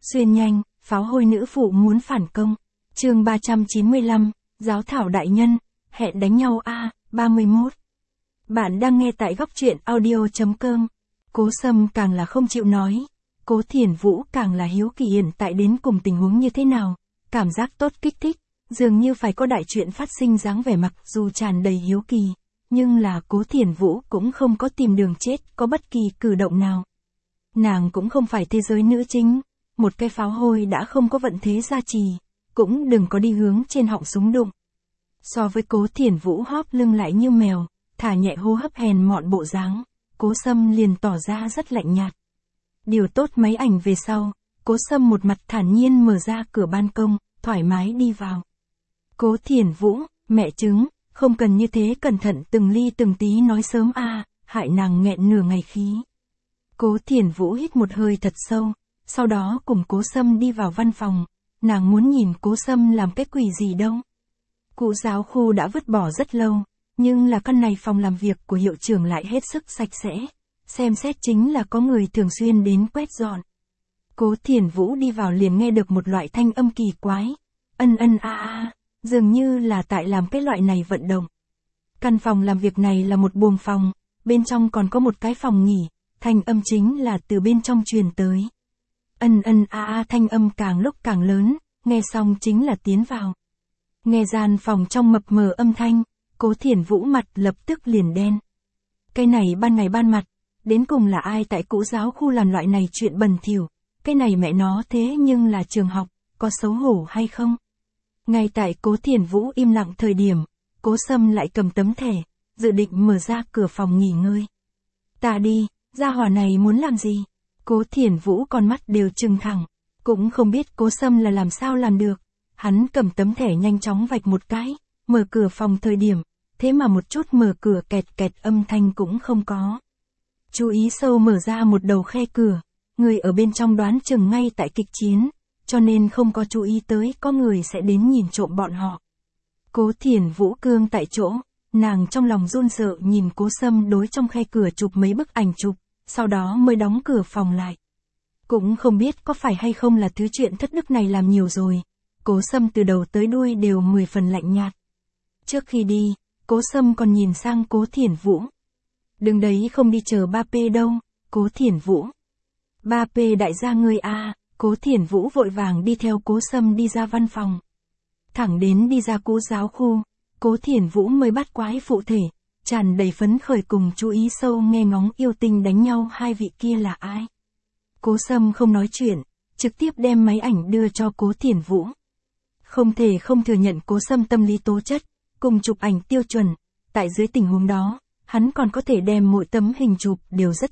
Xuyên nhanh, pháo hôi nữ phụ muốn phản công. Chương 395, Giáo thảo đại nhân, hẹn đánh nhau a, 31. Bạn đang nghe tại góc truyện audio.com. Cố Sâm càng là không chịu nói. Cố Thiển Vũ càng là hiếu kỳ hiện tại đến cùng tình huống như thế nào. Cảm giác tốt kích thích, dường như phải có đại chuyện phát sinh dáng vẻ mặc dù tràn đầy hiếu kỳ. Nhưng là Cố Thiển Vũ cũng không có tìm đường chết, có bất kỳ cử động nào. Nàng cũng không phải thế giới nữ chính. Một cái pháo hôi đã không có vận thế gia trì, cũng đừng có đi hướng trên họng súng đụng. So với Cố Thiển Vũ hóp lưng lại như mèo, thả nhẹ hô hấp hèn mọn bộ dáng, Cố Sâm liền tỏ ra rất lạnh nhạt. Điều tốt máy ảnh về sau, Cố Sâm một mặt thản nhiên mở ra cửa ban công, thoải mái đi vào. Cố Thiển Vũ, mẹ chứng, không cần như thế cẩn thận từng ly từng tí nói sớm a, hại nàng nghẹn nửa ngày khí. Cố Thiển Vũ hít một hơi thật sâu, sau đó cùng Cố Sâm đi vào văn phòng, nàng muốn nhìn Cố Sâm làm cái quỷ gì đâu. Cụ giáo khu đã vứt bỏ rất lâu, nhưng là căn này phòng làm việc của hiệu trưởng lại hết sức sạch sẽ, xem xét chính là có người thường xuyên đến quét dọn. Cố Thiển Vũ đi vào liền nghe được một loại thanh âm kỳ quái, ân ân a a, dường như là tại làm cái loại này vận động. Căn phòng làm việc này là một buồng phòng, bên trong còn có một cái phòng nghỉ, thanh âm chính là từ bên trong truyền tới. Ân ân a a thanh âm càng lúc càng lớn, nghe xong chính là tiến vào. Nghe gian phòng trong mập mờ âm thanh, Cố Thiển Vũ mặt lập tức liền đen. Cái này ban ngày ban mặt, đến cùng là ai tại cũ giáo khu làm loại này chuyện bẩn thỉu, cái này mẹ nó thế nhưng là trường học, có xấu hổ hay không? Ngay tại Cố Thiển Vũ im lặng thời điểm, Cố Sâm lại cầm tấm thẻ, dự định mở ra cửa phòng nghỉ ngơi. Ta đi, gia hỏa này muốn làm gì? Cố Thiển Vũ con mắt đều trừng thẳng, cũng không biết Cố Sâm là làm sao làm được. Hắn cầm tấm thẻ nhanh chóng vạch một cái, mở cửa phòng thời điểm, thế mà một chút mở cửa kẹt kẹt âm thanh cũng không có. Chú ý sâu mở ra một đầu khe cửa, người ở bên trong đoán chừng ngay tại kịch chiến, cho nên không có chú ý tới có người sẽ đến nhìn trộm bọn họ. Cố Thiển Vũ cương tại chỗ, nàng trong lòng run sợ nhìn Cố Sâm đối trong khe cửa chụp mấy bức ảnh chụp, sau đó mới đóng cửa phòng lại. Cũng không biết có phải hay không là thứ chuyện thất đức này làm nhiều rồi. Cố Sâm từ đầu tới đuôi đều 10 phần lạnh nhạt. Trước khi đi, Cố Sâm còn nhìn sang Cố Thiển Vũ. Đừng đấy không đi chờ 3P đâu, Cố Thiển Vũ. 3P đại gia ngươi a, Cố Thiển Vũ vội vàng đi theo Cố Sâm đi ra văn phòng. Thẳng đến đi ra cũ giáo khu, Cố Thiển Vũ mới bắt quái phụ thể, tràn đầy phấn khởi cùng chú ý sâu nghe ngóng yêu tinh đánh nhau hai vị kia là ai. Cố Sâm không nói chuyện, trực tiếp đem máy ảnh đưa cho Cố Thiển Vũ. Không thể không thừa nhận Cố Sâm tâm lý tố chất, cùng chụp ảnh tiêu chuẩn, tại dưới tình huống đó, hắn còn có thể đem mỗi tấm hình chụp đều rất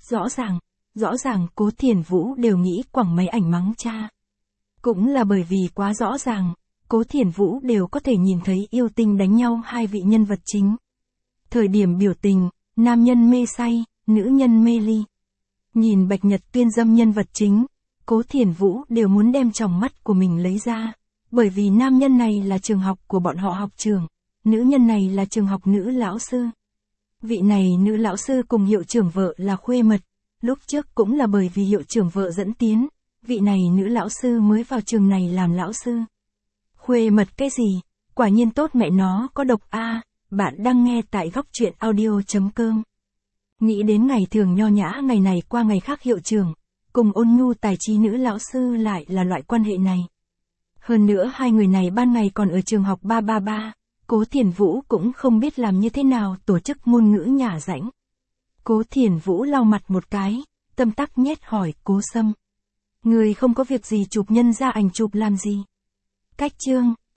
rõ ràng Cố Thiển Vũ đều nghĩ quẳng máy ảnh mắng cha. Cũng là bởi vì quá rõ ràng, Cố Thiển Vũ đều có thể nhìn thấy yêu tinh đánh nhau hai vị nhân vật chính. Thời điểm biểu tình, nam nhân mê say, nữ nhân mê ly. Nhìn Bạch Nhật Tuyên dâm nhân vật chính, Cố Thiển Vũ đều muốn đem tròng mắt của mình lấy ra. Bởi vì nam nhân này là trường học của bọn họ học trường, nữ nhân này là trường học nữ lão sư. Vị này nữ lão sư cùng hiệu trưởng vợ là khuê mật, lúc trước cũng là bởi vì hiệu trưởng vợ dẫn tiến, vị này nữ lão sư mới vào trường này làm lão sư. Khuê mật cái gì, quả nhiên tốt mẹ nó có độc a, bạn đang nghe tại góc truyện audio.com. Nghĩ đến ngày thường nho nhã ngày này qua ngày khác hiệu trưởng, cùng ôn nhu tài trí nữ lão sư lại là loại quan hệ này. Hơn nữa hai người này ban ngày còn ở trường học 333, Cố Thiển Vũ cũng không biết làm như thế nào tổ chức ngôn ngữ nhả rãnh. Cố Thiển Vũ lau mặt một cái, tâm tắc nhét hỏi Cố Sâm. Người không có việc gì chụp nhân ra ảnh chụp làm gì? Cách chương,